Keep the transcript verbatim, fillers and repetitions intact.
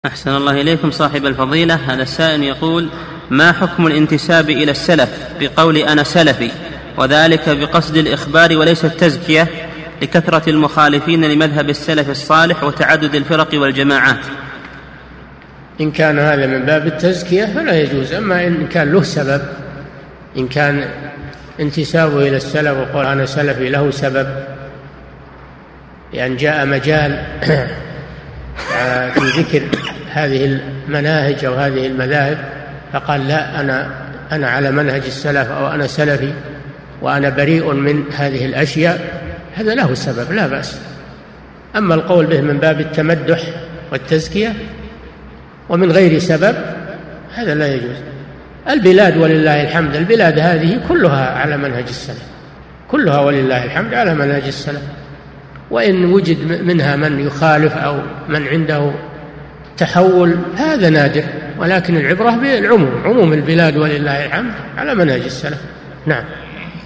أحسن الله إليكم صاحب الفضيلة. هذا السائل يقول: ما حكم الانتساب إلى السلف بقول أنا سلفي، وذلك بقصد الإخبار وليس التزكية، لكثرة المخالفين لمذهب السلف الصالح وتعدد الفرق والجماعات؟ إن كان هذا من باب التزكية فلا يجوز. أما إن كان له سبب، إن كان انتسابه إلى السلف وقال أنا سلفي له سبب، يعني جاء مجال في ذكر هذه المناهج أو هذه المذاهب فقال لا أنا أنا على منهج السلف أو أنا سلفي وأنا بريء من هذه الأشياء، هذا له سبب لا بأس. أما القول به من باب التمدح والتزكية ومن غير سبب هذا لا يجوز. البلاد ولله الحمد، البلاد هذه كلها على منهج السلف، كلها ولله الحمد على منهج السلف، وإن وجد منها من يخالف أو من عنده تحول هذا نادر، ولكن العبرة بالعموم، عموم البلاد ولله الحمد على منهج السلف. نعم.